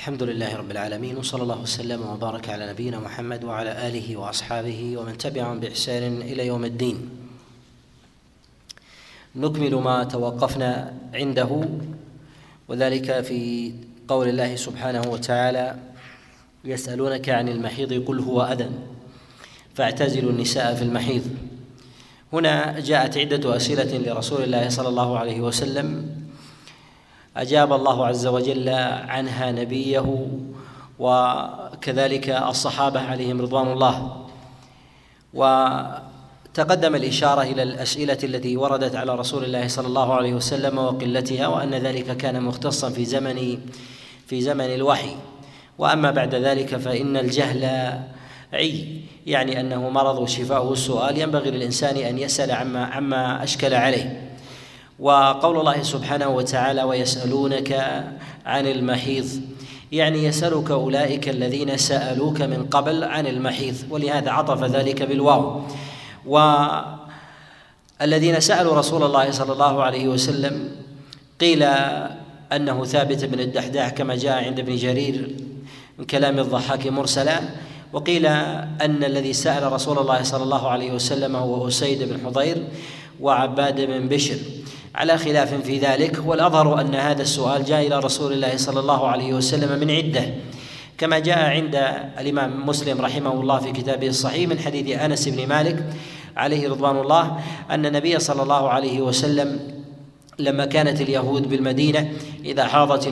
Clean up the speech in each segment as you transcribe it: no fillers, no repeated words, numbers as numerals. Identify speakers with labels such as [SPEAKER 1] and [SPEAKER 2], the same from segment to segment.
[SPEAKER 1] الحمد لله رب العالمين، وصلى الله وسلم وبارك على نبينا محمد وعلى آله وأصحابه ومن تبعهم بإحسان إلى يوم الدين. نكمل ما توقفنا عنده، وذلك في قول الله سبحانه وتعالى: يسألونك عن المحيض قل هو أذى فاعتزلوا النساء في المحيض. هنا جاءت عدة أسئلة لرسول الله صلى الله عليه وسلم أجاب الله عز وجل عنها نبيه وكذلك الصحابة عليهم رضوان الله. وتقدم الإشارة إلى الأسئلة التي وردت على رسول الله صلى الله عليه وسلم وقلتها، وأن ذلك كان مختصا في زمن الوحي. وأما بعد ذلك فإن الجهل يعني أنه مرض وشفاؤه السؤال، ينبغي للإنسان أن يسأل عما أشكل عليه. وقول الله سبحانه وتعالى: ويسألونك عن المحيض، يعني يسألك أولئك الذين سألوك من قبل عن المحيض، ولهذا عطف ذلك بالواو. والذين سألوا رسول الله صلى الله عليه وسلم قيل أنه ثابت بن الدحداح كما جاء عند ابن جرير من كلام الضحاك مرسلا، وقيل أن الذي سأل رسول الله صلى الله عليه وسلم هو أسيد بن حضير وعباد بن بشر، على خلاف في ذلك. والأظهر أن هذا السؤال جاء إلى رسول الله صلى الله عليه وسلم من عدة، كما جاء عند الإمام مسلم رحمه الله في كتابه الصحيح من حديث أنس بن مالك عليه رضوان الله أن النبي صلى الله عليه وسلم لما كانت اليهود بالمدينة إذا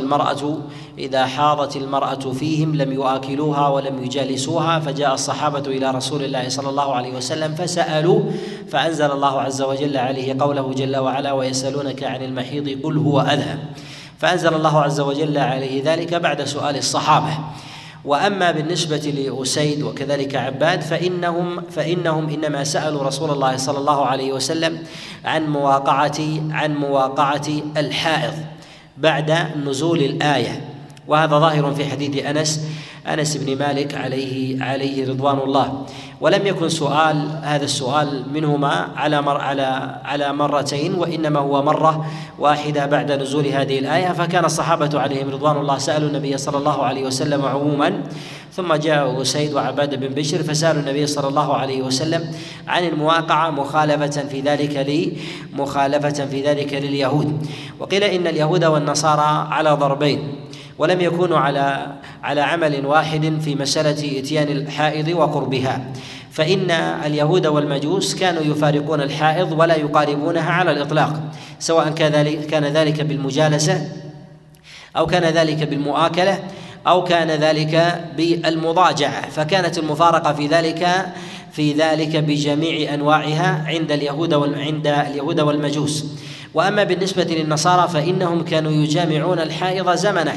[SPEAKER 1] حاضت المرأة فيهم لم يؤكلوها ولم يجالسوها، فجاء الصحابة إلى رسول الله صلى الله عليه وسلم فسألوا، فأنزل الله عز وجل عليه قوله جل وعلا: ويسألونك عن المحيض قل هو أذى، فأنزل الله عز وجل عليه ذلك بعد سؤال الصحابة. وأما بالنسبة لأسيد وكذلك عباد فإنهم إنما سألوا رسول الله صلى الله عليه وسلم عن مواقعة الحائض بعد نزول الآية، وهذا ظاهر في حديث أنس بن مالك عليه رضوان الله. ولم يكن هذا السؤال منهما على مرتين، وإنما هو مرة واحدة بعد نزول هذه الآية. فكان الصحابة عليهم رضوان الله سألوا النبي صلى الله عليه وسلم عموما، ثم جاء أسيد وعباد بن بشر فسألوا النبي صلى الله عليه وسلم عن المواقعة مخالفة في ذلك لليهود. وقيل إن اليهود والنصارى على ضربين، ولم يكونوا على عمل واحد في مسألة إتيان الحائض وقربها، فإن اليهود والمجوس كانوا يفارقون الحائض ولا يقاربونها على الإطلاق، سواء كان ذلك بالمجالسة أو كان ذلك بالمؤاكلة أو كان ذلك بالمضاجعة، فكانت المفارقة في ذلك بجميع أنواعها عند اليهود والمجوس. وأما بالنسبة للنصارى فإنهم كانوا يجامعون الحائض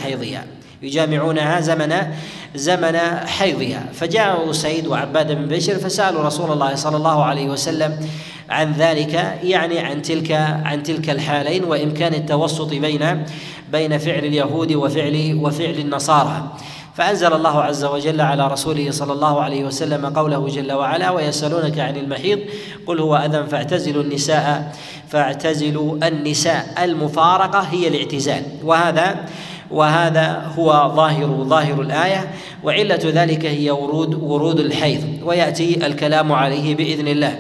[SPEAKER 1] زمن حيضها. فجاء أسيد وعباد بن بشر فسألوا رسول الله صلى الله عليه وسلم عن ذلك، يعني عن تلك الحالين وإمكان التوسط بين فعل اليهود وفعل النصارى. فأنزل الله عز وجل على رسوله صلى الله عليه وسلم قوله جل وعلا: ويسألونك عن المحيض قل هو أذى فاعتزلوا النساء. المفارقة هي الاعتزال، وهذا هو ظاهر الآية، وعلة ذلك هي ورود الحيض، ويأتي الكلام عليه بإذن الله.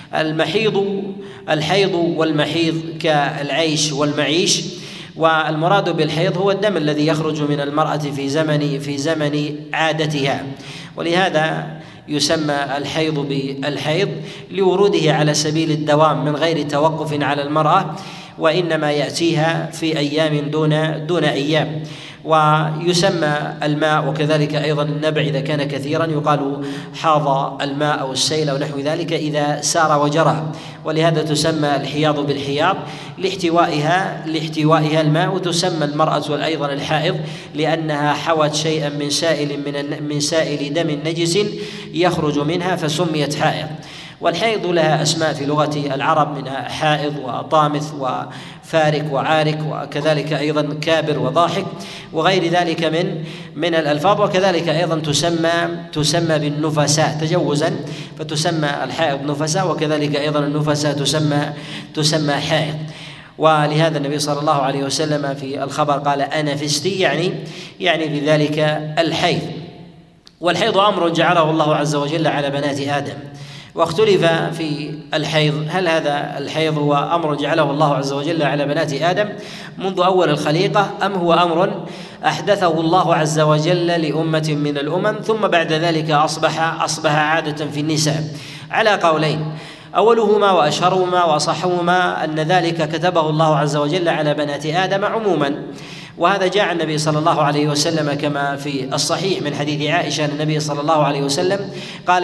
[SPEAKER 1] الحيض والمحيض كالعيش والمعيش، والمراد بالحيض هو الدم الذي يخرج من المرأة في زمن عادتها، ولهذا يسمى الحيض بالحيض لوروده على سبيل الدوام من غير توقف على المرأة، وإنما يأتيها في أيام دون أيام. ويسمى الماء وكذلك أيضا النبع إذا كان كثيرا، يقال حاض الماء أو السيل أو نحو ذلك إذا سار وجرى، ولهذا تسمى الحياض بالحياض لاحتوائها الماء. وتسمى المرأة أيضا الحائض لأنها حوت شيئا من سائل دم نجس يخرج منها فسميت حائض. والحيض لها أسماء في لغة العرب، منها حائض وطامث وفارك وعارك، وكذلك أيضا كابر وضاحك وغير ذلك من الألفاظ. وكذلك أيضا تسمى بالنفساء تجوزا، فتسمى الحائض نفساء، وكذلك أيضا النفساء تسمى حائض. ولهذا النبي صلى الله عليه وسلم في الخبر قال أنا فستي، يعني بذلك الحيض. والحيض أمر جعله الله عز وجل على بنات آدم، واختلف في الحيض، هل هذا الحيض هو أمر جعله الله عز وجل على بنات آدم منذ أول الخليقة، أم هو أمر أحدثه الله عز وجل لأمة من الأمم ثم بعد ذلك أصبح عادة في النساء؟ على قولين، أولهما وأشهرهما وأصحهما أن ذلك كتبه الله عز وجل على بنات آدم عموما، وهذا جاء النبي صلى الله عليه وسلم كما في الصحيح من حديث عائشة أن النبي صلى الله عليه وسلم قال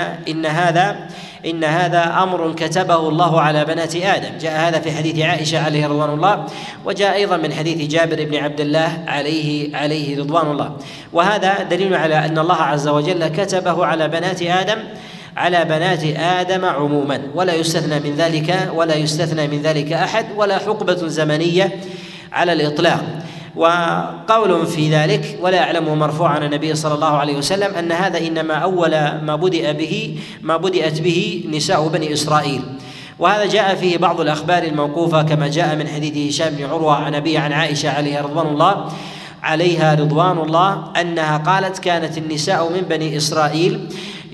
[SPEAKER 1] إن هذا أمر كتبه الله على بنات آدم. جاء هذا في حديث عائشة عليه رضوان الله، وجاء أيضا من حديث جابر بن عبد الله عليه رضوان الله. وهذا دليل على أن الله عز وجل كتبه على بنات آدم عموما، ولا يستثنى من ذلك أحد، ولا حقبة زمنية على الإطلاق. وقول في ذلك ولا أعلمه مرفوعا عن النبي صلى الله عليه وسلم أن هذا إنما أول ما بدأت به نساء بني إسرائيل، وهذا جاء فيه بعض الأخبار الموقوفة كما جاء من حديث هشام بن عروة عن أبيه عن عائشة عليها رضوان الله أنها قالت كانت النساء من بني إسرائيل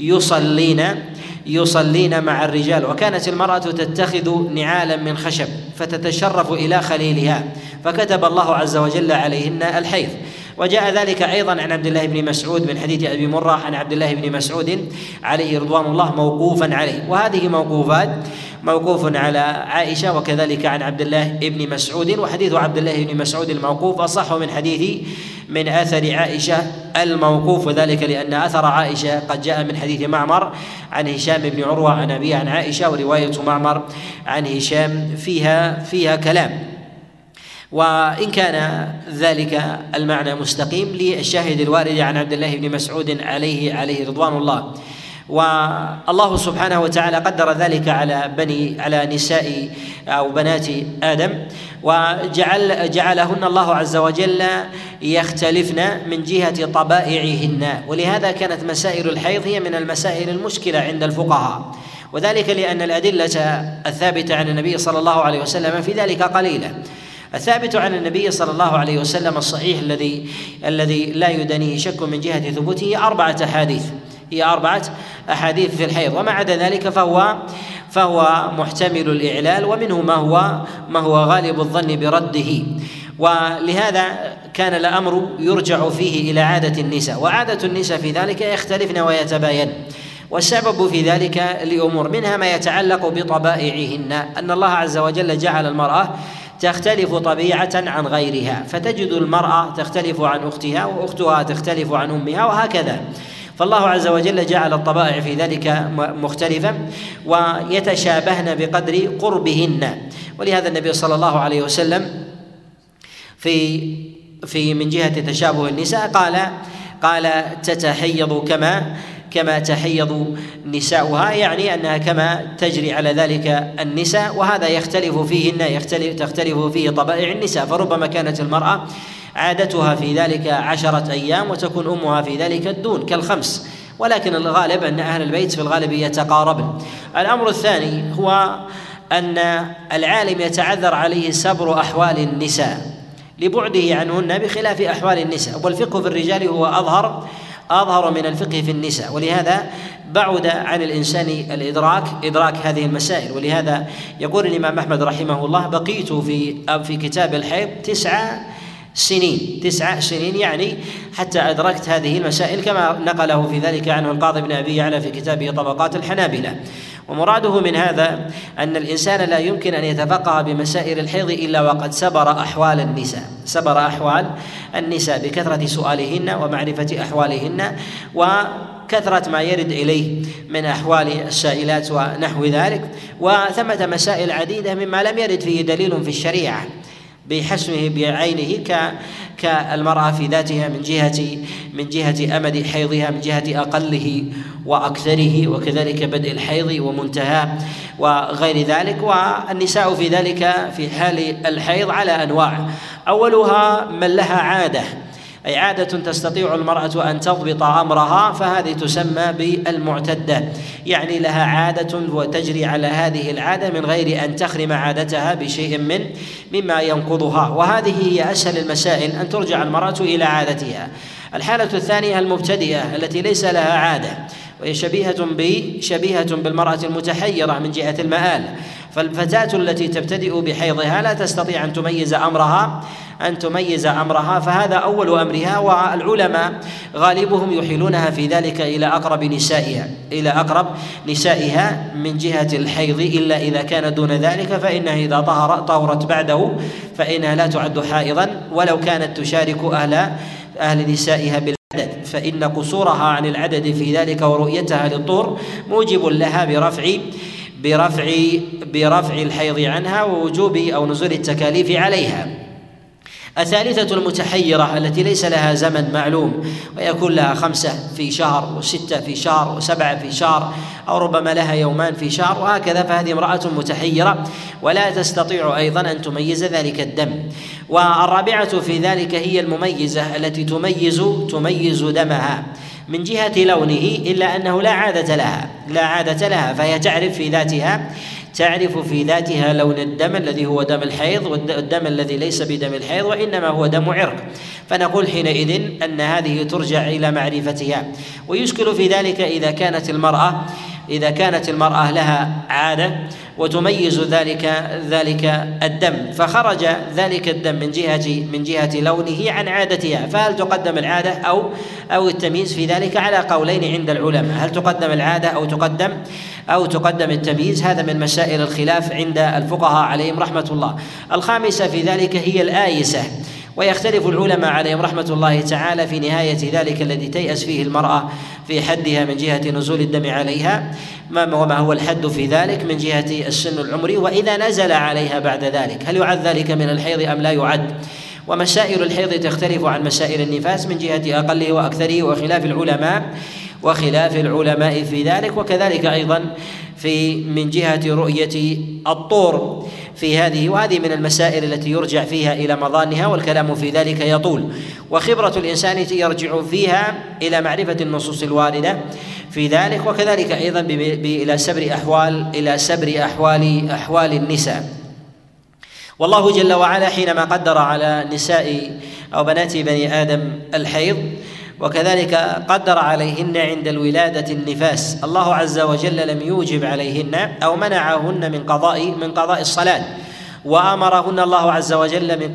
[SPEAKER 1] يصلين مع الرجال، وكانت المرأة تتخذ نعالا من خشب فتتشرف إلى خليلها، فكتب الله عز وجل عليهن الحيض. وجاء ذلك أيضا عن عبد الله بن مسعود من حديث أبي مرة عن عبد الله بن مسعود عليه رضوان الله موقوفا عليه، وهذه موقوف على عائشة وكذلك عن عبد الله بن مسعود. وحديث عبد الله بن مسعود الموقوف أصح من أثر عائشة الموقوف، وذلك لأن أثر عائشة قد جاء من حديث معمر عن هشام بن عروة عن أبيه عن عائشة، ورواية معمر عن هشام فيها كلام، وإن كان ذلك المعنى مستقيم للشاهد الوارد عن عبد الله بن مسعود عليه رضوان الله. والله سبحانه وتعالى قدر ذلك على نساء أو بنات آدم، وجعلهن الله عز وجل يختلفن من جهة طبائعهن، ولهذا كانت مسائل الحيض هي من المسائل المشكلة عند الفقهاء، وذلك لأن الأدلة الثابتة عن النبي صلى الله عليه وسلم في ذلك قليلة. الثابت عن النبي صلى الله عليه وسلم الصحيح الذي لا يدنيه شك من جهة ثبوته 4 أحاديث، هي 4 أحاديث في الحيض، وما عدا ذلك فهو محتمل الإعلال، ومنه ما هو غالب الظن برده. ولهذا كان الأمر يرجع فيه إلى عادة النساء، وعادة النساء في ذلك يختلفن ويتباين، والسبب في ذلك لأمور، منها ما يتعلق بطبائعهن، أن الله عز وجل جعل المرأة تختلف طبيعة عن غيرها، فتجد المرأة تختلف عن أختها، وأختها تختلف عن أمها، وهكذا. فالله عز وجل جعل الطبائع في ذلك مختلفة ويتشابهن بقدر قربهن. ولهذا النبي صلى الله عليه وسلم في من جهة تشابه النساء قال تتحيض كما تحيض نساؤها، يعني أنها كما تجري على ذلك النساء، وهذا تختلف فيه طبائع النساء، فربما كانت المرأة عادتها في ذلك 10 أيام وتكون أمها في ذلك الدون ك5، ولكن الغالب أن أهل البيت في الغالب يتقاربن. الأمر الثاني هو أن العالم يتعذر عليه سبر أحوال النساء لبعده عنهن بخلاف أحوال النساء، والفقه في الرجال هو أظهر من الفقه في النساء، ولهذا بعد عن الإنسان إدراك هذه المسائل. ولهذا يقول الإمام أحمد رحمه الله بقيت في كتاب الحيض 9 سنين، يعني حتى أدركت هذه المسائل، كما نقله في ذلك عنه القاضي بن أبي يعلى في كتابه طبقات الحنابلة. ومراده من هذا أن الإنسان لا يمكن أن يتفقه بمسائل الحيض إلا وقد سبر أحوال النساء بكثرة سؤالهن ومعرفة أحوالهن وكثرة ما يرد إليه من أحوال السائلات ونحو ذلك. وثمة مسائل عديدة مما لم يرد فيه دليل في الشريعة بحسمه بعينه كالمرأة في ذاتها من جهة أمد حيضها، من جهة أقله وأكثره، وكذلك بدء الحيض ومنتهى وغير ذلك. والنساء في ذلك في حال الحيض على أنواع، أولها من لها عادة أي عادة تستطيع المرأة أن تضبط أمرها، فهذه تسمى بالمعتدة، يعني لها عادة وتجري على هذه العادة من غير أن تخرم عادتها بشيء مما ينقضها، وهذه هي أسهل المسائل أن ترجع المرأة إلى عادتها. الحالة الثانية المبتدئة التي ليس لها عادة، وهي شبيهة بالمرأة المتحيرة من جهة المآل. فالفتاة التي تبتدئ بحيضها لا تستطيع أن تميز أمرها، فهذا أول أمرها، والعلماء غالبهم يحيلونها في ذلك إلى أقرب نسائها من جهة الحيض، إلا إذا كان دون ذلك فإنها إذا طهرت بعده فإنها لا تعد حائضا ولو كانت تشارك أهل نسائها بالعدد، فإن قصورها عن العدد في ذلك ورؤيتها للطهر موجب لها برفع الحيض عنها ووجوب أو نزول التكاليف عليها. الثالثة المتحيرة التي ليس لها زمن معلوم، ويكون لها 5 في شهر و6 في شهر و7 في شهر، أو ربما لها يومان في شهر وهكذا، فهذه امرأة متحيرة ولا تستطيع أيضا أن تميز ذلك الدم. والرابعة في ذلك هي المميزة التي تميز دمها من جهة لونه، إلا أنه لا عادة لها، فهي تعرف في ذاتها لون الدم الذي هو دم الحيض والدم الذي ليس بدم الحيض، وإنما هو دم عرق، فنقول حينئذ أن هذه ترجع إلى معرفتها. ويشكل في ذلك إذا كانت المرأة لها عادة وتميز ذلك الدم، فخرج ذلك الدم من جهة لونه عن عادتها، فهل تقدم العادة أو التمييز؟ في ذلك على قولين عند العلماء، هل تقدم العادة أو تقدم التمييز؟ هذا من مسائل الخلاف عند الفقهاء عليهم رحمة الله. الخامسة في ذلك هي الآيسة، ويختلف العلماء عليهم رحمة الله تعالى في نهاية ذلك الذي تيأس فيه المرأة في حدها من جهة نزول الدم عليها، وما هو الحد في ذلك من جهة السن العمري، وإذا نزل عليها بعد ذلك هل يعد ذلك من الحيض أم لا يعد؟ ومسائل الحيض تختلف عن مسائل النفاس من جهة أقله وأكثره وخلاف العلماء في ذلك، وكذلك أيضا من جهة رؤية الطور في وهذه من المسائل التي يرجع فيها إلى مظانها، والكلام في ذلك يطول. وخبرة الإنسان يرجع فيها إلى معرفة النصوص الواردة في ذلك، وكذلك أيضا إلى سبر أحوال النساء. والله جل وعلا حينما قدر على نساء أو بنات بني آدم الحيض، وكذلك قدر عليهن عند الولادة النفاس، الله عز وجل لم يوجب عليهن أو منعهن من قضاء الصلاة، وأمرهن الله عز وجل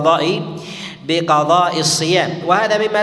[SPEAKER 1] بقضاء الصيام، وهذا مما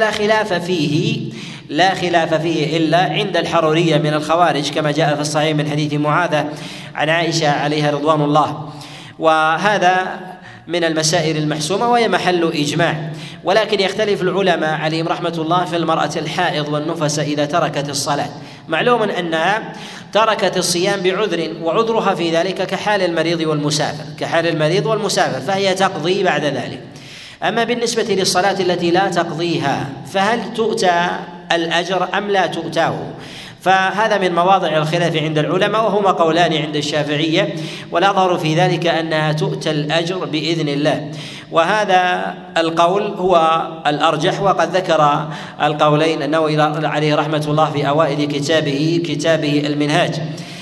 [SPEAKER 1] لا خلاف فيه إلا عند الحرورية من الخوارج، كما جاء في الصحيح من حديث معاذة عن عائشة عليها رضوان الله، وهذا من المسائل المحسومة وهي محل إجماع. ولكن يختلف العلماء عليهم رحمة الله في المرأة الحائض والنفس إذا تركت الصلاة. معلوم أنها تركت الصيام بعذر، وعذرها في ذلك كحال المريض والمسافر، فهي تقضي بعد ذلك. أما بالنسبة للصلاة التي لا تقضيها فهل تؤتى الأجر أم لا تؤتاه؟ فهذا من مواضع الخلاف عند العلماء، وهما قولان عند الشافعية، والأظهر في ذلك أنها تؤتى الأجر بإذن الله، وهذا القول هو الأرجح. وقد ذكر القولين النووي عليه رحمة الله في أوائل كتابه المنهاج،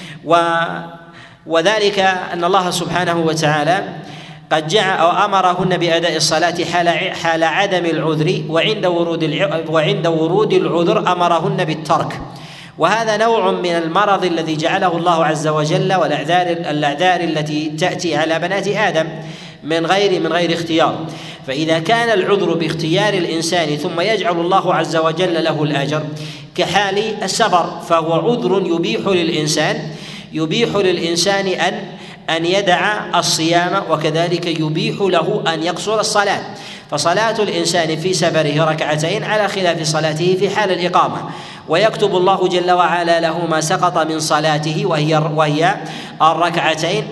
[SPEAKER 1] وذلك أن الله سبحانه وتعالى قد جعل أو أمرهن بأداء الصلاة حال عدم العذر، وعند ورود العذر أمرهن بالترك، وهذا نوع من المرض الذي جعله الله عز وجل والأعذار التي تأتي على بنات آدم من غير اختيار. فإذا كان العذر باختيار الإنسان ثم يجعل الله عز وجل له الأجر كحال السفر، فهو عذر يبيح للإنسان أن يدع الصيام، وكذلك يبيح له أن يقصر الصلاة. فصلاة الإنسان في سفره ركعتين على خلاف صلاته في حال الإقامة، ويكتب الله جل وعلا له ما سقط من صلاته وهي الركعتين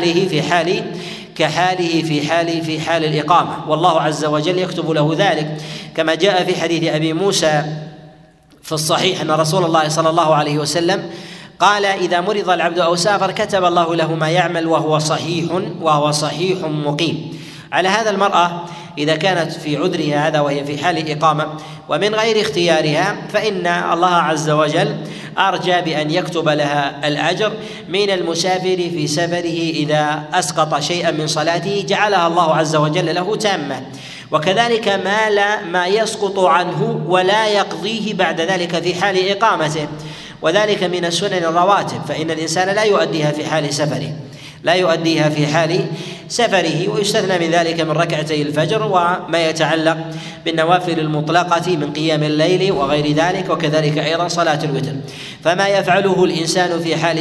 [SPEAKER 1] كحاله في حال الإقامة، والله عز وجل يكتب له ذلك، كما جاء في حديث أبي موسى في الصحيح أن رسول الله صلى الله عليه وسلم قال: إذا مرض العبد أو سافر كتب الله له ما يعمل وهو صحيح مقيم. على هذا المرأة إذا كانت في عذرها هذا وهي في حال إقامة ومن غير اختيارها فإن الله عز وجل أرجى بأن يكتب لها الأجر من المسافر في سفره إذا أسقط شيئا من صلاته جعلها الله عز وجل له تامة. وكذلك ما يسقط عنه ولا يقضيه بعد ذلك في حال إقامته، وذلك من السنن الرواتب، فإن الإنسان لا يؤديها في حال سفره ويستثنى من ذلك من ركعتي الفجر وما يتعلق بالنوافل المطلقة من قيام الليل وغير ذلك، وكذلك أيضا صلاة الوتر. فما يفعله الإنسان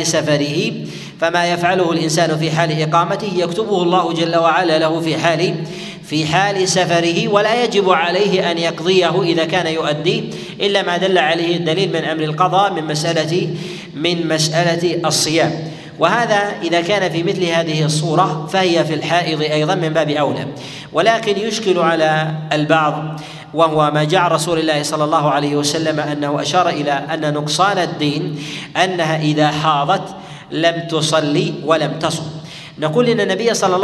[SPEAKER 1] في حال إقامته يكتبه الله جل وعلا له في حال سفره، ولا يجب عليه أن يقضيه إذا كان يؤدي إلا ما دل عليه الدليل من أمر القضاء من مسألة الصيام. وهذا إذا كان في مثل هذه الصورة فهي في الحائض أيضا من باب أولى. ولكن يشكل على البعض، وهو ما جاء رسول الله صلى الله عليه وسلم أنه أشار إلى أن نقصان الدين أنها إذا حاضت لم تصلي ولم تصم. نقول إن النبي صلى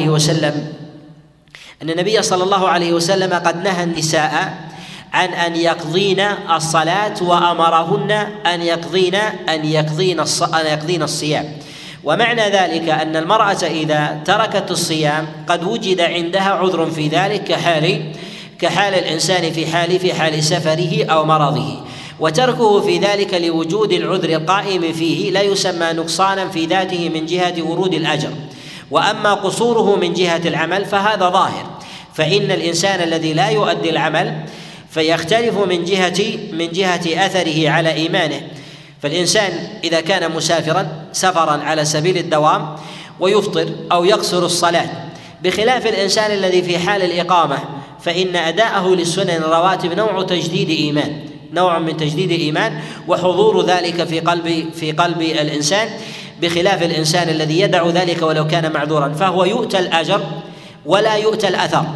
[SPEAKER 1] الله عليه وسلم قد نهى النساء عن أن يقضين الصلاة وأمرهن أن يقضين الصيام. ومعنى ذلك أن المرأة إذا تركت الصيام قد وجد عندها عذر في ذلك كحال الإنسان في حال سفره أو مرضه، وتركه في ذلك لوجود العذر القائم فيه لا يسمى نقصانا في ذاته من جهة ورود الأجر. وأما قصوره من جهة العمل فهذا ظاهر، فإن الإنسان الذي لا يؤدي العمل فيختلف من جهة أثره على إيمانه. فالإنسان إذا كان مسافرا سفرا على سبيل الدوام ويفطر أو يقصر الصلاة، بخلاف الإنسان الذي في حال الإقامة فإن أداءه للسنن الرواتب نوع من تجديد إيمان وحضور ذلك في قلب الإنسان، بخلاف الإنسان الذي يدع ذلك ولو كان معذورا، فهو يؤتى الأجر ولا يؤتى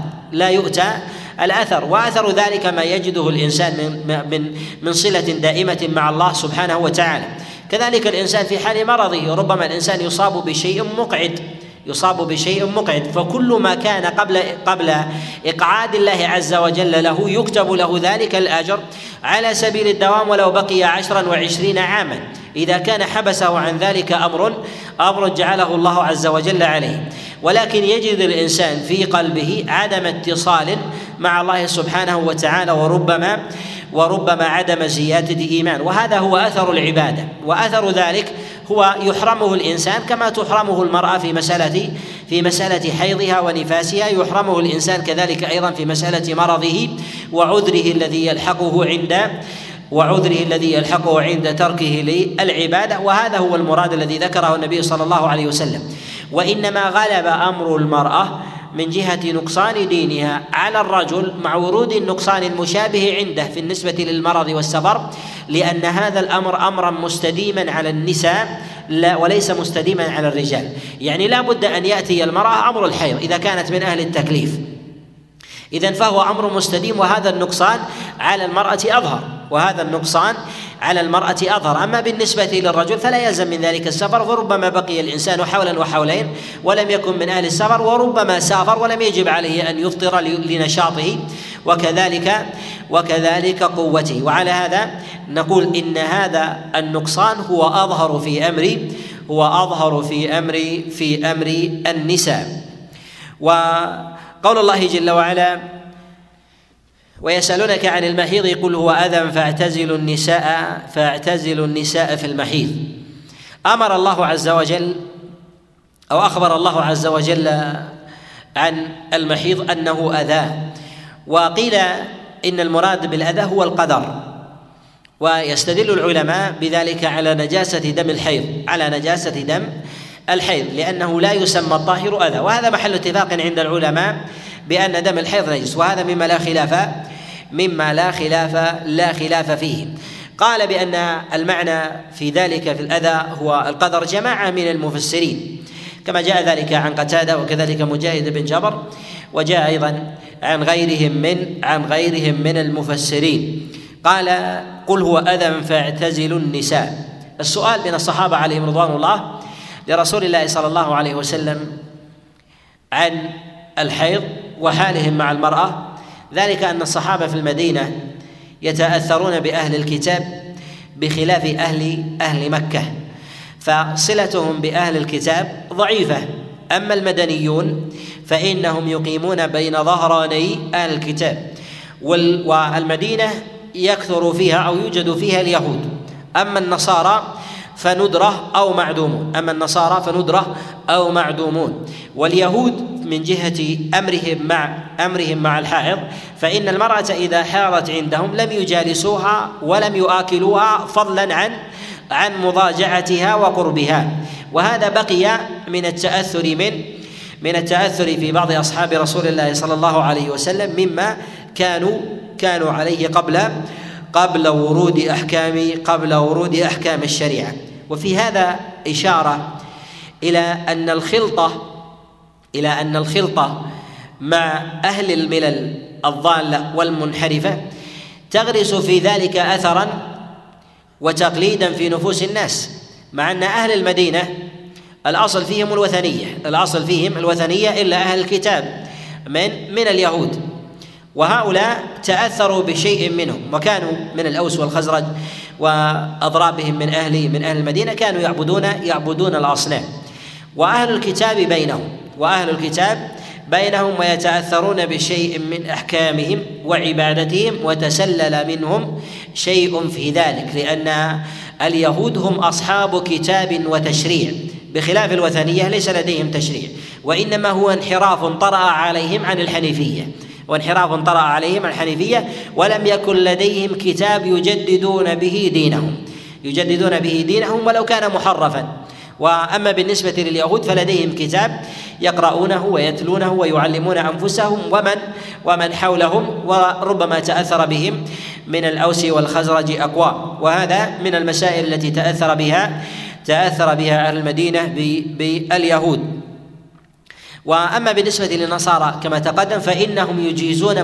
[SPEAKER 1] الأثر. وأثر ذلك ما يجده الإنسان من صلة دائمة مع الله سبحانه وتعالى. كذلك الإنسان في حال مرضه ربما الإنسان يصاب بشيء مقعد، فكل ما كان قبل إقعاد الله عز وجل له يكتب له ذلك الأجر على سبيل الدوام ولو بقي 10 و20 عاما، إذا كان حبسه عن ذلك أمر جعله الله عز وجل عليه. ولكن يجد الإنسان في قلبه عدم اتصال مع الله سبحانه وتعالى، وربما عدم زيادة إيمان، وهذا هو أثر العبادة. وأثر ذلك هو يحرمه الإنسان كما تحرمه المرأة في مسألة حيضها ونفاسها، يحرمه الإنسان كذلك أيضا في مسألة مرضه وعذره الذي يلحقه عند تركه للعبادة. وهذا هو المراد الذي ذكره النبي صلى الله عليه وسلم. وإنما غلب أمر المرأة من جهة نقصان دينها على الرجل مع ورود النقصان المشابه عنده في النسبة للمرض والسفر، لأن هذا الأمر أمرا مستديما على النساء وليس مستديما على الرجال. يعني لا بد أن يأتي المرأة أمر الحيض إذا كانت من أهل التكليف، إذن فهو أمر مستديم، وهذا النقصان على المرأة أظهر. أما بالنسبة للرجل فلا يلزم من ذلك السفر، وربما بقي الإنسان حولا وحولين ولم يكن من أهل السفر، وربما سافر ولم يجب عليه أن يفطر لنشاطه وكذلك قوته. وعلى هذا نقول إن هذا النقصان هو أظهر في أمر النساء. وقول الله جل وعلا: ويسألونك عن المحيض قل هو أذى فاعتزلوا النساء في المحيض. أخبر الله عز وجل عن المحيض أنه أذى، وقيل إن المراد بالأذى هو القدر، ويستدل العلماء بذلك على نجاسة دم الحيض لأنه لا يسمى الطاهر أذى، وهذا محل اتفاق عند العلماء بأن دم الحيض نجس، وهذا مما لا خلاف فيه. قال بأن المعنى في ذلك في الأذى هو القدر جماعة من المفسرين، كما جاء ذلك عن قتادة وكذلك مجاهد بن جبر، وجاء أيضا عن غيرهم من المفسرين. قال: قل هو أذى فاعتزلوا النساء. السؤال من الصحابة عليهم رضوان الله لرسول الله صلى الله عليه وسلم عن الحيض وحالهم مع المرأة، ذلك أن الصحابة في المدينة يتأثرون بأهل الكتاب بخلاف أهل مكة، فصلتهم بأهل الكتاب ضعيفة. أما المدنيون فإنهم يقيمون بين ظهراني أهل الكتاب، والمدينة يكثر فيها أو يوجد فيها اليهود. أما النصارى فندرة أو معدومون. واليهود من جهة أمرهم مع الحائض، فإن المرأة إذا حاضت عندهم لم يجالسوها ولم يؤكلوها فضلا عن مضاجعتها وقربها. وهذا بقي من التأثر في بعض أصحاب رسول الله صلى الله عليه وسلم مما كانوا عليه قبل ورود أحكام الشريعة. وفي هذا إشارة إلى أن الخلطة مع أهل الملل الضالة والمنحرفة تغرس في ذلك أثرا وتقليدا في نفوس الناس، مع أن أهل المدينة الأصل فيهم الوثنية إلا أهل الكتاب من اليهود، وهؤلاء تأثروا بشيء منهم، وكانوا من الأوس والخزرج وأضرابهم من أهل المدينة كانوا يعبدون الأصنام، وأهل الكتاب بينهم ويتأثرون بشيء من أحكامهم وعبادتهم، وتسلل منهم شيء في ذلك، لأن اليهود هم أصحاب كتاب وتشريع، بخلاف الوثنية ليس لديهم تشريع، وإنما هو انحراف طرأ عليهم عن الحنيفية، ولم يكن لديهم كتاب يجددون به دينهم ولو كان محرفا. وأما بالنسبة لليهود فلديهم كتاب يقرؤونه ويتلونه ويعلمون أنفسهم ومن حولهم، وربما تأثر بهم من الأوس والخزرج أقوام. وهذا من المسائل التي تأثر بها أهل المدينة باليهود. وأما بالنسبة للنصارى كما تقدم فإنهم يجيزون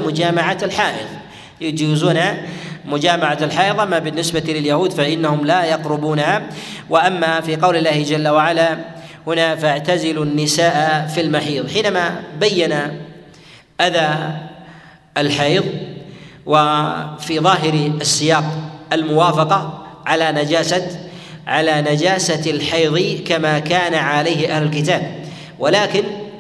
[SPEAKER 1] مجامعة الحائض، أما بالنسبة لليهود فإنهم لا يقربونها. وأما في قول الله جل وعلا هنا فاعتزلوا النساء في المحيض، حينما بين أذى الحيض وفي ظاهر السياق الموافقة على نجاسة الحيض كما كان عليه أهل الكتاب، ولكن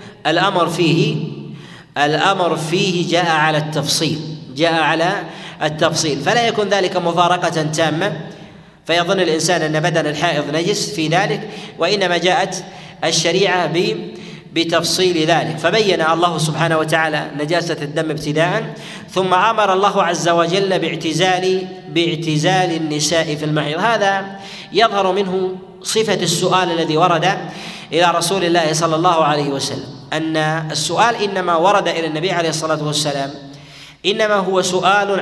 [SPEAKER 1] الأمر فيه جاء على التفصيل، فلا يكون ذلك مفارقة تامة فيظن الإنسان أن بدن الحائض نجس في ذلك، وإنما جاءت الشريعة بتفصيل ذلك، فبين الله سبحانه وتعالى نجاسة الدم ابتداء، ثم أمر الله عز وجل باعتزال النساء في المحيض. هذا يظهر منه صفة السؤال الذي ورد إلى رسول الله صلى الله عليه وسلم، أن السؤال إنما ورد إلى النبي عليه الصلاة والسلام إنما هو سؤال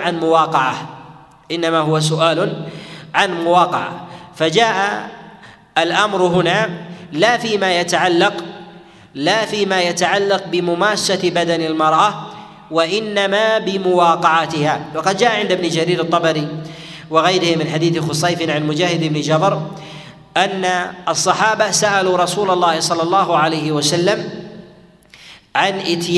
[SPEAKER 1] عن مواقعة، فجاء الأمر هنا لا فيما يتعلق بمماسة بدن المرأة، وإنما بمواقعتها. وقد جاء عند ابن جرير الطبري وغيره من حديث خصيف عن مجاهد بن جبر أن الصحابة سألوا رسول الله صلى الله عليه وسلم عن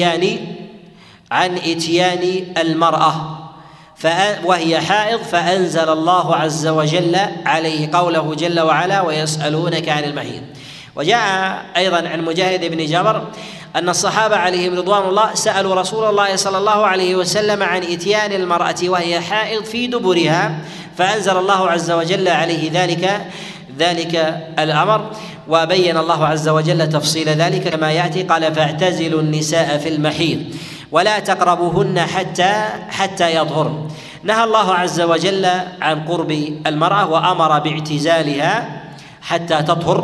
[SPEAKER 1] إتيان المرأة وهي حائض، فأنزل الله عز وجل عليه قوله جل وعلا ويسألونك عن المحيض. وجاء أيضا عن مجاهد بن جبر أن الصحابة عليهم رضوان الله سألوا رسول الله صلى الله عليه وسلم عن إتيان المرأة وهي حائض في دبرها، فأنزل الله عز وجل عليه ذلك الأمر، وبين الله عز وجل تفصيل ذلك كما يأتي، قال فاعتزلوا النساء في المحيض ولا تقربوهن حتى يطهرن. نهى الله عز وجل عن قرب المرأة وأمر باعتزالها حتى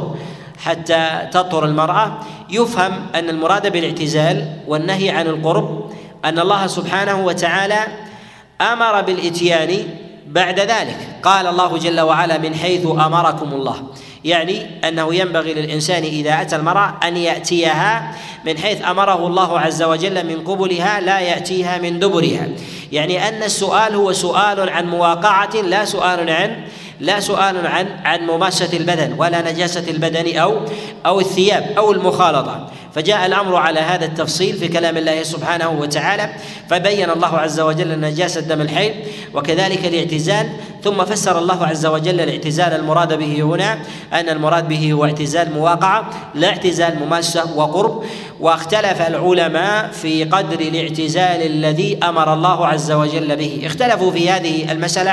[SPEAKER 1] تطهر المرأة. يفهم أن المراد بالاعتزال والنهي عن القرب أن الله سبحانه وتعالى أمر بالإتيان بعد ذلك، قال الله جل وعلا من حيث أمركم الله، يعني أنه ينبغي للإنسان إذا أتى المرأة أن يأتيها من حيث أمره الله عز وجل من قبلها، لا يأتيها من دبرها، يعني أن السؤال هو سؤال عن مواقعة لا سؤال عن مماسة البدن ولا نجاسة البدن أو الثياب أو المخالطة. فجاء الأمر على هذا التفصيل في كلام الله سبحانه وتعالى، فبين الله عز وجل نجاسة دم الحيض وكذلك الاعتزال، ثم فسر الله عز وجل الاعتزال المراد به هنا أن المراد به هو اعتزال مواقعة لا اعتزال مماسة وقرب. واختلف العلماء في قدر الاعتزال الذي أمر الله عز وجل به، اختلفوا في هذه المسألة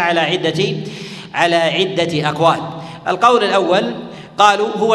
[SPEAKER 1] على عدة أقوال. القول الأول قالوا هو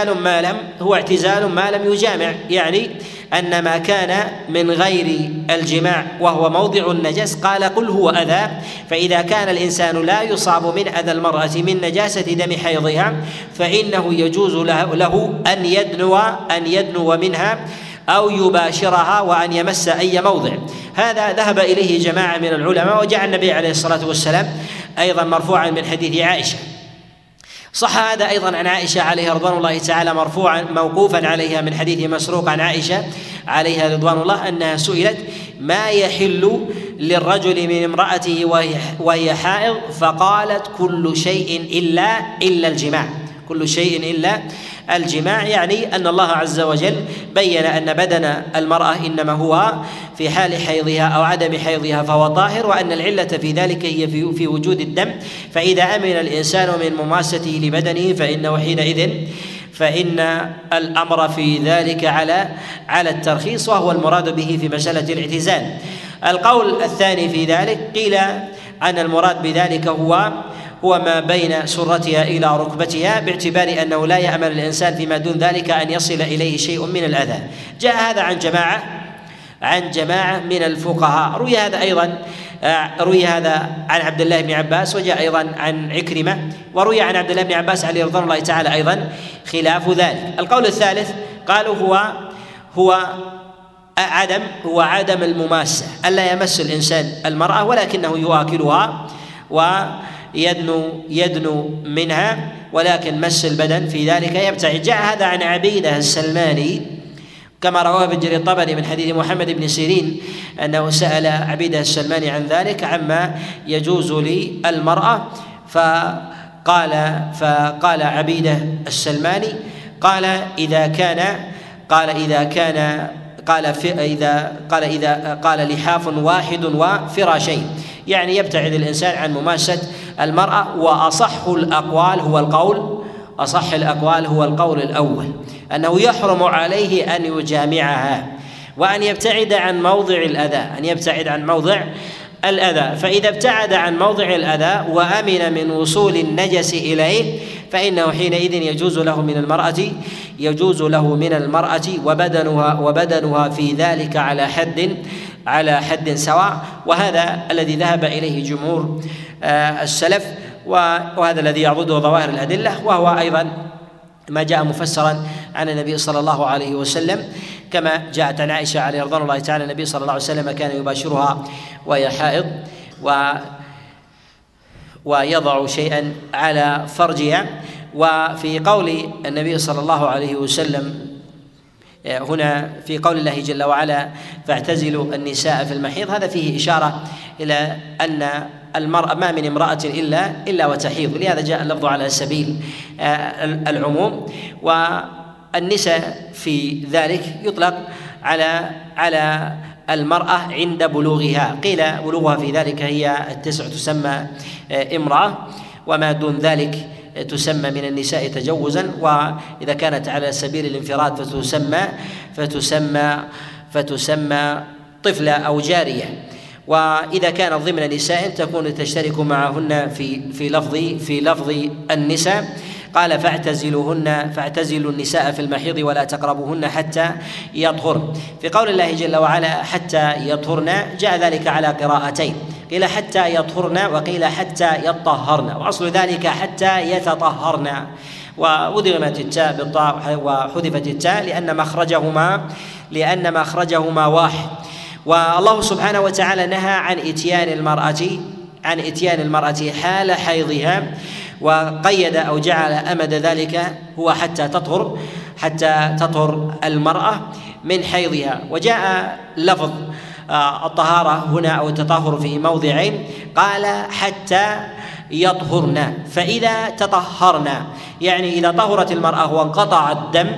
[SPEAKER 1] اعتزال ما لم يجامع، يعني أن ما كان من غير الجماع وهو موضع النجس قال قل هو أذى، فإذا كان الإنسان لا يصاب من أذى المرأة من نجاسة دم حيضها فإنه يجوز له أن يدنو منها أو يباشرها وأن يمس أي موضع. هذا ذهب إليه جماعة من العلماء، وجاء النبي عليه الصلاة والسلام أيضا مرفوعا من حديث عائشة. صح هذا أيضا عن عائشة عليها رضوان الله تعالى مرفوعا موقوفا عليها من حديث مسروق عن عائشة عليها رضوان الله أنها سئلت ما يحل للرجل من امرأته وهي حائض، فقالت كل شيء إلا الجماع، كل شيء إلا الجماع، يعني أن الله عز وجل بين أن بدن المرأة إنما هو في حال حيضها أو عدم حيضها فهو طاهر، وأن العلة في ذلك هي في وجود الدم، فإذا أمن الإنسان من مماسته لبدنه فإنه حينئذ فإن الأمر في ذلك على الترخيص، وهو المراد به في مسألة الاعتزال. القول الثاني في ذلك قيل أن المراد بذلك هو ما بين سرتها إلى ركبتها، باعتبار أنه لا يأمن الإنسان فيما دون ذلك أن يصل إليه شيء من الأذى. جاء هذا عن جماعة من الفقهاء. روي هذا عن عبد الله بن عباس، وجاء أيضا عن عكرمة، وروي عن عبد الله بن عباس عليه رضوان الله تعالى أيضا خلاف ذلك. القول الثالث قالوا هو عدم المماسة، ألا يمس الإنسان المرأة ولكنه يؤكلها ويدنو منها، ولكن مس البدن في ذلك يبتعد. جاء هذا عن عبيدة السلماني كما رواه ابن جرير الطبري من حديث محمد بن سيرين أنه سأل عبيدة السلماني عن ذلك عما يجوز للمرأة، فقال عبيدة السلماني قال لحاف واحد وفراشين، يعني يبتعد الإنسان عن مماسة المرأة. وأصح الأقوال هو القول الأول، أنه يحرم عليه أن يجامعها وأن يبتعد عن موضع الأذى. فإذا ابتعد عن موضع الأذى وأمن من وصول النجس إليه فإنه حينئذ يجوز له من المرأة وبدنها في ذلك على حد سواء. وهذا الذي ذهب إليه جمهور السلف، وهذا الذي يعضده ظواهر الأدلة، وهو أيضا ما جاء مفسرا عن النبي صلى الله عليه وسلم، كما جاءت عن عائشة عليه رضوان الله تعالى النبي صلى الله عليه وسلم كان يباشرها وهي حائض ويضع شيئا على فرجها. وفي قول النبي صلى الله عليه وسلم هنا في قول الله جل وعلا فاعتزلوا النساء في المحيض، هذا فيه إشارة إلى أن المرأة ما من امرأة إلا وتحيض، لهذا جاء اللفظ على سبيل العموم. والنساء في ذلك يطلق على المرأة عند بلوغها، قيل بلوغها في ذلك هي 9 تسمى امرأة، وما دون ذلك تسمى من النساء تجوزا، وإذا كانت على سبيل الانفراد فتسمى طفلة أو جارية، وإذا كانت ضمن نساء تكون تشترك معهن في لفظ النساء. قال فاعتزلوا النساء في المحيض ولا تقربوهن حتى يطهرن. في قول الله جل وعلا حتى يطهرن جاء ذلك على قراءتين، قيل حتى يطهرن وقيل حتى يطهرن، وأصل ذلك حتى يتطهرن، وأدغمت التاء بالطاء وحذفت التاء لأن مخرجهما واحد. والله سبحانه وتعالى نهى عن إتيان المرأة حال حيضها، وقيد أو جعل أمد ذلك هو حتى تطهر المرأة من حيضها. وجاء لفظ الطهارة هنا أو التطهر في موضعين، قال حتى يطهرن، فإذا تطهرنا يعني إذا طهرت المرأة وانقطع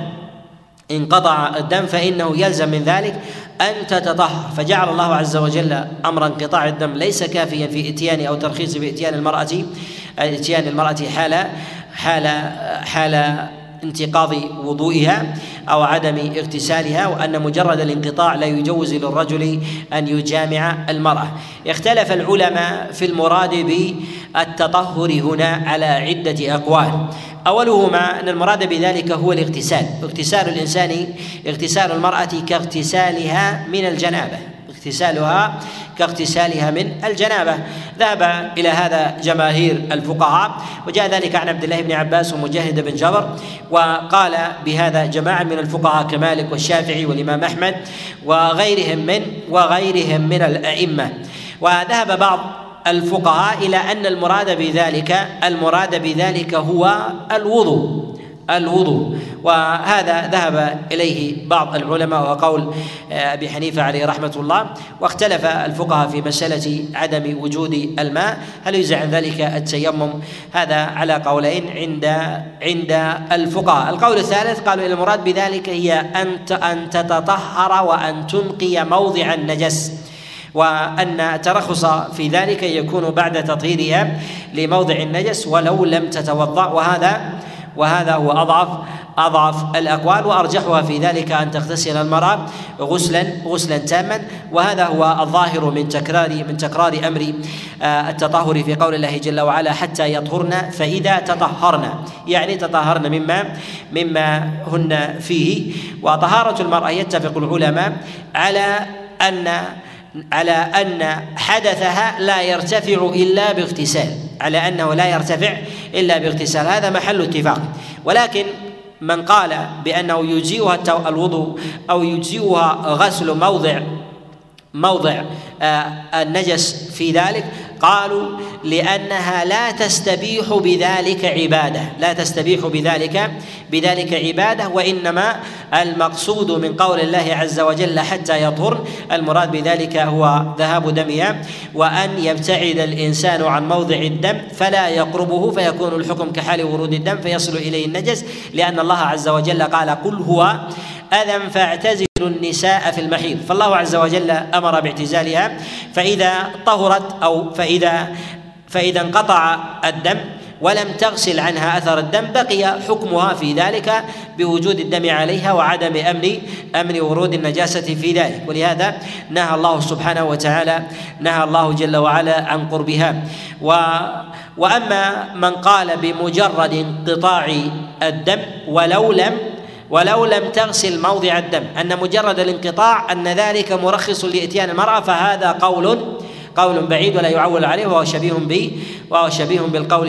[SPEAKER 1] الدم فإنه يلزم من ذلك أن تتطهر. فجعل الله عز وجل أمر انقطاع الدم ليس كافيا في إتيان أو ترخيص بإتيان المرأة حال انتقاض وضوئها أو عدم اغتسالها، وأن مجرد الانقطاع لا يجوز للرجل أن يجامع المرأة. اختلف العلماء في المراد بالتطهر هنا على عدة أقوال. أولهما أن المراد بذلك هو اغتسال المرأة كاغتسالها من الجنابة، كاغتسالها من الجنابة. ذهب إلى هذا جماهير الفقهاء، وجاء ذلك عن عبد الله بن عباس ومجاهد بن جبر، وقال بهذا جماعة من الفقهاء كمالك والشافعي والإمام أحمد وغيرهم من الأئمة. وذهب بعض الفقهاء إلى أن المراد بذلك هو الوضوء، وهذا ذهب إليه بعض العلماء وقول أبي حنيفة عليه رحمة الله. واختلف الفقهاء في مسألة عدم وجود الماء، هل يجزع عن ذلك التيمم؟ هذا على قولين عند الفقهاء. القول الثالث قالوا إن المراد بذلك هي أن تتطهر وأن تنقي موضع النجس، وأن الترخص في ذلك يكون بعد تطهيرها لموضع النجس ولو لم تتوضأ، وهذا هو أضعف الأقوال، وأرجحها في ذلك أن تغتسل المرأة غسلا تاما، وهذا هو الظاهر من تكرار أمر التطهر في قول الله جل وعلا حتى يطهرن، فإذا تطهرن يعني تطهرن مما هن فيه. وطهارة المرأة يتفق العلماء على أن حدثها لا يرتفع إلا باغتسال، على أنه لا يرتفع إلا باغتسال، هذا محل اتفاق. ولكن من قال بأنه يجزئها الوضوء أو يجزئها غسل موضع النجس في ذلك، قالوا لأنها لا تستبيح بذلك عبادة، وإنما المقصود من قول الله عز وجل حتى يطهر المراد بذلك هو ذهاب دمها، وأن يبتعد الإنسان عن موضع الدم فلا يقربه، فيكون الحكم كحال ورود الدم فيصل إليه النجس، لأن الله عز وجل قال قل هو أذى فاعتزلوا النساء في المحيض، فالله عز وجل أمر باعتزالها، فإذا طهرت أو فإذا انقطع الدم ولم تغسل عنها أثر الدم بقي حكمها في ذلك بوجود الدم عليها وعدم أمن ورود النجاسة في ذلك. ولهذا نهى الله سبحانه وتعالى جل وعلا عن قربها. وأما من قال بمجرد انقطاع الدم ولو لم تغسل موضع الدم، أن مجرد الانقطاع أن ذلك مرخص لإتيان المرأة، فهذا قول بعيد ولا يعول عليه، وهو شبيه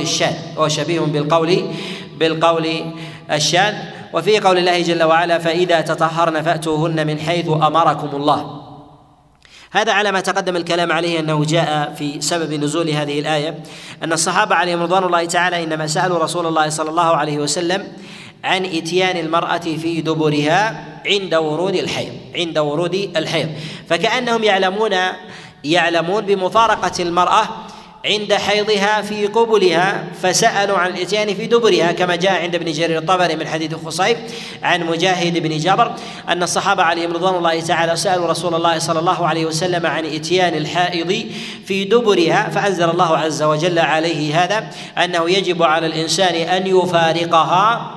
[SPEAKER 1] بالقول الشاذ. وفي قول الله جل وعلا فإذا تطهرن فأتوهن من حيث أمركم الله، هذا على ما تقدم الكلام عليه أنه جاء في سبب نزول هذه الآية أن الصحابة عليهم رضوان الله تعالى إنما سألوا رسول الله صلى الله عليه وسلم عن إتيان المرأة في دبرها عند ورود الحيض، فكأنهم يعلمون بمفارقة المرأة عند حيضها في قبلها، فسألوا عن الإتيان في دبرها، كما جاء عند ابن جرير الطبري من حديث خصيب عن مجاهد بن جبر أن الصحابة عليهم رضوان الله تعالى سألوا رسول الله صلى الله عليه وسلم عن إتيان الحائض في دبرها، فأنزل الله عز وجل عليه هذا أنه يجب على الإنسان أن يفارقها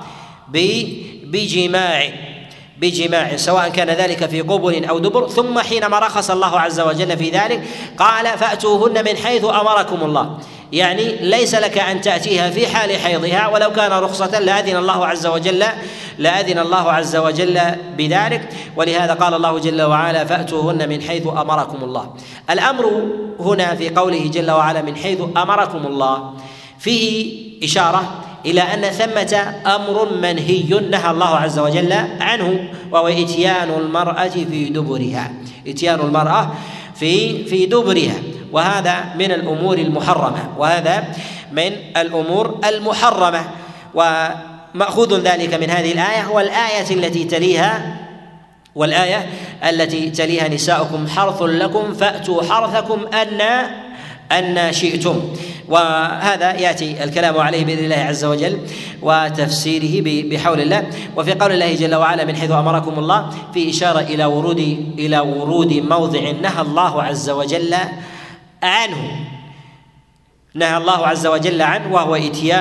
[SPEAKER 1] بجماع سواء كان ذلك في قبل أو دبر. ثم حينما رخص الله عز وجل في ذلك قال فأتوهن من حيث أمركم الله، يعني ليس لك أن تأتيها في حال حيضها، ولو كان رخصة لأذن الله عز وجل بذلك. ولهذا قال الله جل وعلا فأتوهن من حيث أمركم الله. الأمر هنا في قوله جل وعلا من حيث أمركم الله فيه إشارة إلى أن ثمة أمر منهي نهى الله عز وجل عنه، وهو إتيان المرأة في دبرها، وهذا من الأمور المحرمة. ومأخوذ ذلك من هذه الآية والآية التي تليها والآية التي تليها نساؤكم حرث لكم فأتوا حرثكم أن شئتم. وهذا يأتي الكلام عليه بإذن الله عز وجل وتفسيره بحول الله. وفي قول الله جل وعلا من حيث أمركم الله في إشارة إلى ورود موضع نهى الله عز وجل عنه وهو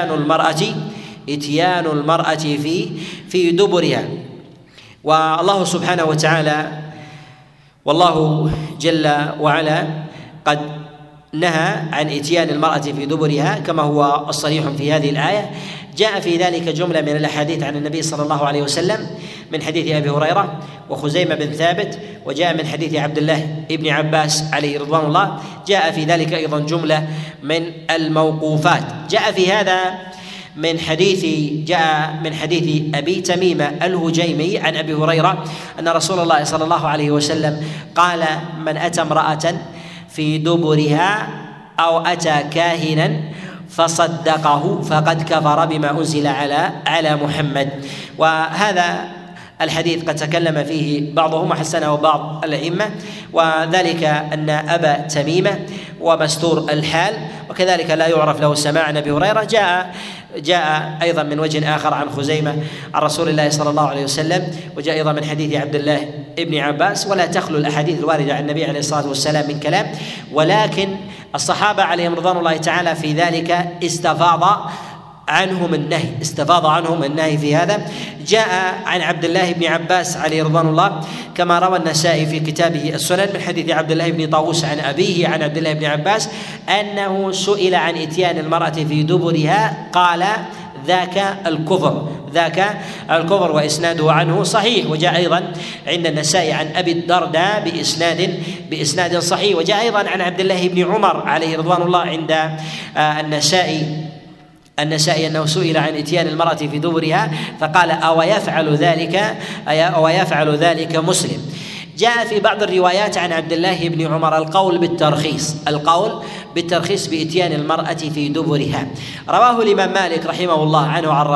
[SPEAKER 1] إتيان المرأة في دبرها. والله سبحانه وتعالى والله جل وعلا قد نهى عن إتيان المرأة في دبرها كما هو الصريح في هذه الآية. جاء في ذلك جملة من الأحاديث عن النبي صلى الله عليه وسلم من حديث أبي هريرة وخزيمة بن ثابت، وجاء من حديث عبد الله بن عباس عليه رضوان الله. جاء في ذلك أيضا جملة من الموقوفات. جاء في هذا من حديث أبي تميمة الهجيمي عن أبي هريرة أن رسول الله صلى الله عليه وسلم قال: من أتى امرأة في دبرها أو أتى كاهنا فصدقه فقد كفر بما أنزل على محمد. وهذا الحديث قد تكلم فيه بعضهم وحسنه بعض الأئمة، وذلك أن أبا تميمة ومستور الحال وكذلك لا يعرف له سماع عن أبي هريرة. جاء أيضا من وجه آخر عن خزيمة عن رسول الله صلى الله عليه وسلم، وجاء أيضا من حديث عبد الله بن عباس. ولا تخلو الأحاديث الواردة عن النبي عليه الصلاة والسلام من كلام، ولكن الصحابة عليهم رضوان الله تعالى في ذلك استفاض عنهم النهي في هذا. جاء عن عبد الله بن عباس عليه رضوان الله كما روى النسائي في كتابه السنن من حديث عبد الله بن طاووس عن أبيه عن عبد الله بن عباس أنه سئل عن إتيان المرأة في دبرها قال: ذاك الكفر، وإسناده عنه صحيح. وجاء أيضا عند النسائي عن أبي الدرداء بإسناد صحيح. وجاء أيضا عن عبد الله بن عمر عليه رضوان الله عند النسائي أنه سئل عن إتيان المرأة في دبرها فقال: أو يفعل ذلك مسلم. جاء في بعض الروايات عن عبد الله بن عمر القول بالترخيص بإتيان المرأة في دبرها. رواه الإمام مالك رحمه الله عنه عن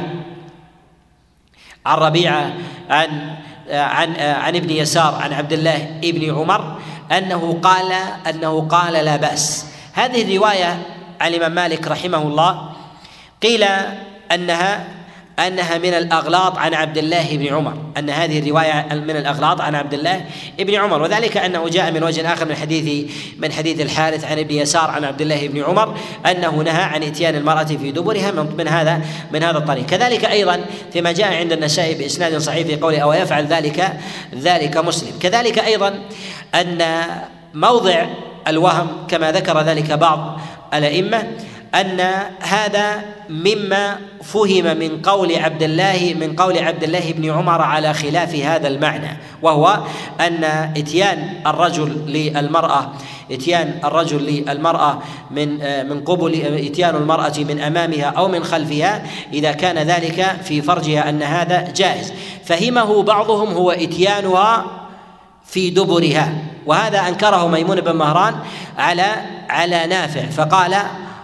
[SPEAKER 1] ربيعة عن ابن يسار عن عبد الله بن عمر أنه قال لا بأس. هذه الرواية عن الإمام مالك رحمه الله قيل أنها من الأغلاط عن عبد الله بن عمر، أن هذه الرواية من الأغلاط عن عبد الله بن عمر، وذلك أنه جاء من وجه آخر من حديث الحارث عن ابن يسار عن عبد الله بن عمر أنه نهى عن إتيان المرأة في دبرها من هذا الطريق. كذلك أيضا فيما جاء عند النسائي بإسناد صحيح في قوله: أو يفعل ذلك مسلم. كذلك أيضا أن موضع الوهم كما ذكر ذلك بعض الأئمة أن هذا مما فهم من قول عبد الله بن عمر على خلاف هذا المعنى، وهو أن إتيان الرجل للمرأة من قبل إتيان المرأة من أمامها أو من خلفها إذا كان ذلك في فرجها أن هذا جائز. فهمه بعضهم هو إتيانها في دبرها، وهذا أنكره ميمون بن مهران على نافع فقال: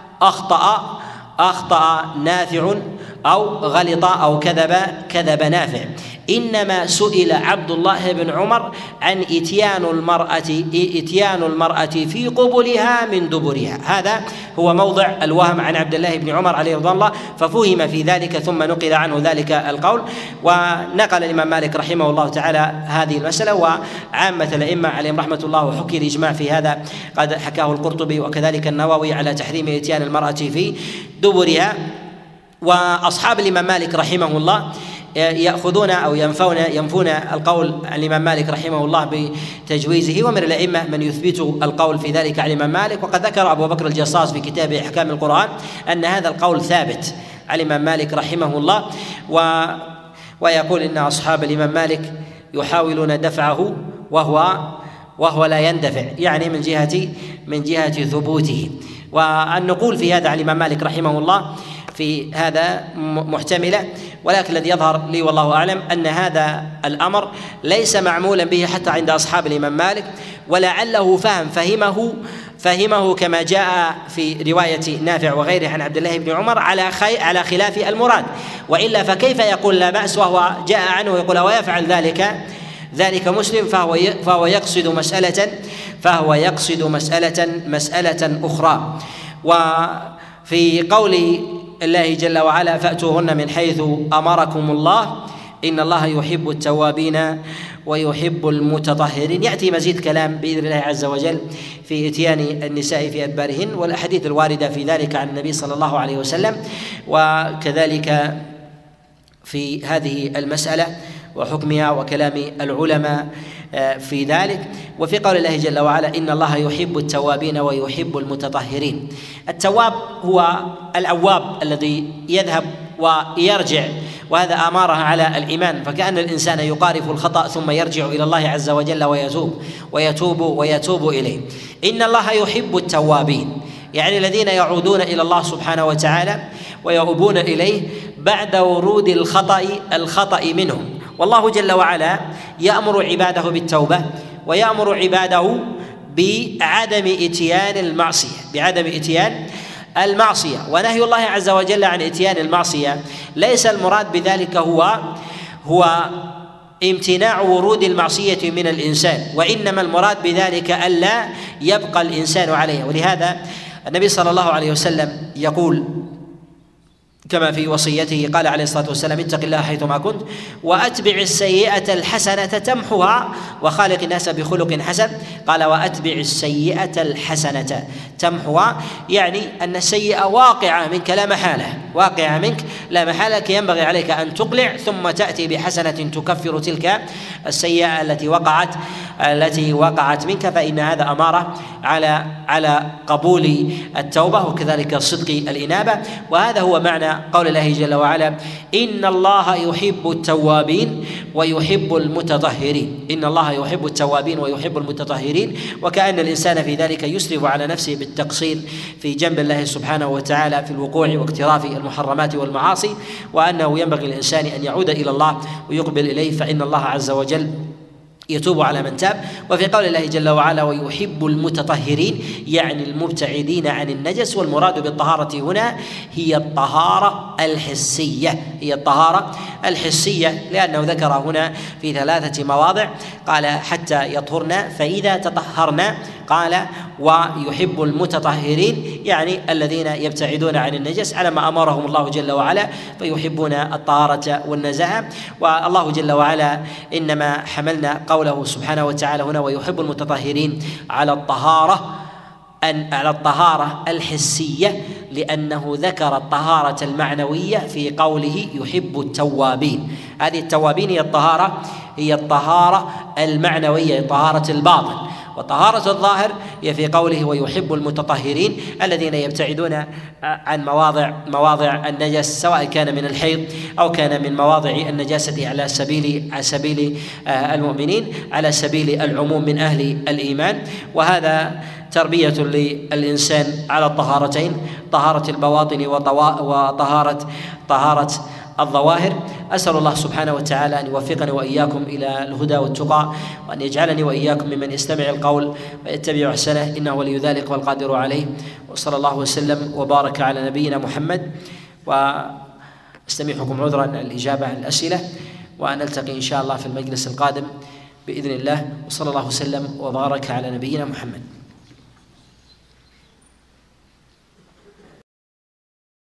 [SPEAKER 1] أخطأ نافع أو غلط أو كذب نافع. إنما سئل عبد الله بن عمر عن إتيان المرأة في قبلها من دبرها. هذا هو موضع الوهم عن عبد الله بن عمر عليه رضوان الله، ففهم في ذلك ثم نقل عنه ذلك القول. ونقل الإمام مالك رحمه الله تعالى هذه المسألة وعامة الأئمة عليهم رحمة الله، وحكي الإجماع في هذا قد حكاه القرطبي وكذلك النووي على تحريم إتيان المرأة في دبرها. وأصحاب الإمام مالك رحمه الله يأخذون أو ينفون القول عن الإمام مالك رحمه الله بتجويزه، ومن الأئمة من يثبت القول في ذلك عن الإمام مالك. وقد ذكر أبو بكر الجصاص في كتاب أحكام القرآن أن هذا القول ثابت عن الإمام مالك رحمه الله، ويقول إن أصحاب الإمام مالك يحاولون دفعه وهو لا يندفع، يعني من جهة ثبوته. والنقول في هذا عن الإمام مالك رحمه الله في هذا محتملة، ولكن الذي يظهر لي والله أعلم أن هذا الأمر ليس معمولا به حتى عند أصحاب الإمام مالك، ولعله فهمه كما جاء في رواية نافع وغيره عن عبد الله بن عمر على خلاف المراد، وإلا فكيف يقول لا بأس وهو جاء عنه يقول ويفعل ذلك مسلم فهو يقصد مسألة أخرى. وفي قول الله جل وعلا فأتوهن من حيث أمركم الله إن الله يحب التوابين ويحب المتطهرين، يأتي مزيد كلام بإذن الله عز وجل في إتيان النساء في أدبارهن والأحاديث الواردة في ذلك عن النبي صلى الله عليه وسلم، وكذلك في هذه المسألة وحكمها وكلام العلماء في ذلك. وفي قول الله جل وعلا إن الله يحب التوابين ويحب المتطهرين، التواب هو الأواب الذي يذهب ويرجع، وهذا أماره على الإيمان، فكأن الإنسان يقارف الخطأ ثم يرجع إلى الله عز وجل ويتوب إليه. إن الله يحب التوابين، يعني الذين يعودون إلى الله سبحانه وتعالى ويؤوبون إليه بعد ورود الخطأ منهم. والله جل وعلا يأمر عباده بالتوبة ويأمر عباده بعدم إتيان المعصية، ونهي الله عز وجل عن إتيان المعصية ليس المراد بذلك هو امتناع ورود المعصية من الإنسان، وإنما المراد بذلك ألا يبقى الإنسان عليه. ولهذا النبي صلى الله عليه وسلم يقول كما في وصيته، قال عليه الصلاة والسلام اتق الله حيثما كنت وأتبع السيئة الحسنة تمحها وخالق الناس بخلق حسن. قال وأتبع السيئة الحسنة تمحها، يعني أن السيئة واقعة منك لا محالة، ينبغي عليك أن تقلع ثم تأتي بحسنة تكفر تلك السيئة التي وقعت منك، فإن هذا أمارة على قبول التوبة وكذلك صدق الإنابة. وهذا هو معنى قول الله جل وعلا إن الله يحب التوابين ويحب المتطهرين. إن الله يحب التوابين ويحب المتطهرين، وكأن الإنسان في ذلك يسرف على نفسه بالتقصير في جنب الله سبحانه وتعالى في الوقوع واقتراف المحرمات والمعاصي، وأنه ينبغي للإنسان أن يعود إلى الله ويقبل إليه، فإن الله عز وجل يتوب على من تاب. وفي قول الله جل وعلا ويحب المتطهرين، يعني المبتعدين عن النجس، والمراد بالطهارة هنا هي الطهارة الحسية، لأنه ذكر هنا في 3 مواضع، قال حتى يطهرن، فإذا تطهرن، قال ويحب المتطهرين، يعني الذين يبتعدون عن النجس على ما أمرهم الله جل وعلا، فيحبون الطهارة والنزاهة. والله جل وعلا إنما حملنا قوله سبحانه وتعالى هنا ويحب المتطهرين على الطهارة الحسية، لأنه ذكر الطهارة المعنوية في قوله يحب التوابين. هذه التوابين هي الطهارة المعنوية، طهارة الباطن، وطهارة الظاهر هي في قوله ويحب المتطهرين الذين يبتعدون عن مواضع النجس، سواء كان من الحيض أو كان من مواضع النجاسة على سبيل المؤمنين، على سبيل العموم من أهل الإيمان. وهذا تربية للإنسان على الطهارتين، طهارة البواطن وطهارة الظواهر. أسأل الله سبحانه وتعالى أن يوفقني وإياكم إلى الهدى والتقى، وأن يجعلني وإياكم ممن يستمع القول ويتبع أحسنه، إنه ولي ذلك والقادر عليه. وصلى الله وسلم وبارك على نبينا محمد. واستميحكم عذرا الإجابة عن الأسئلة، ونلتقي إن شاء الله في المجلس القادم بإذن الله. وصلى الله وسلم وبارك على نبينا محمد.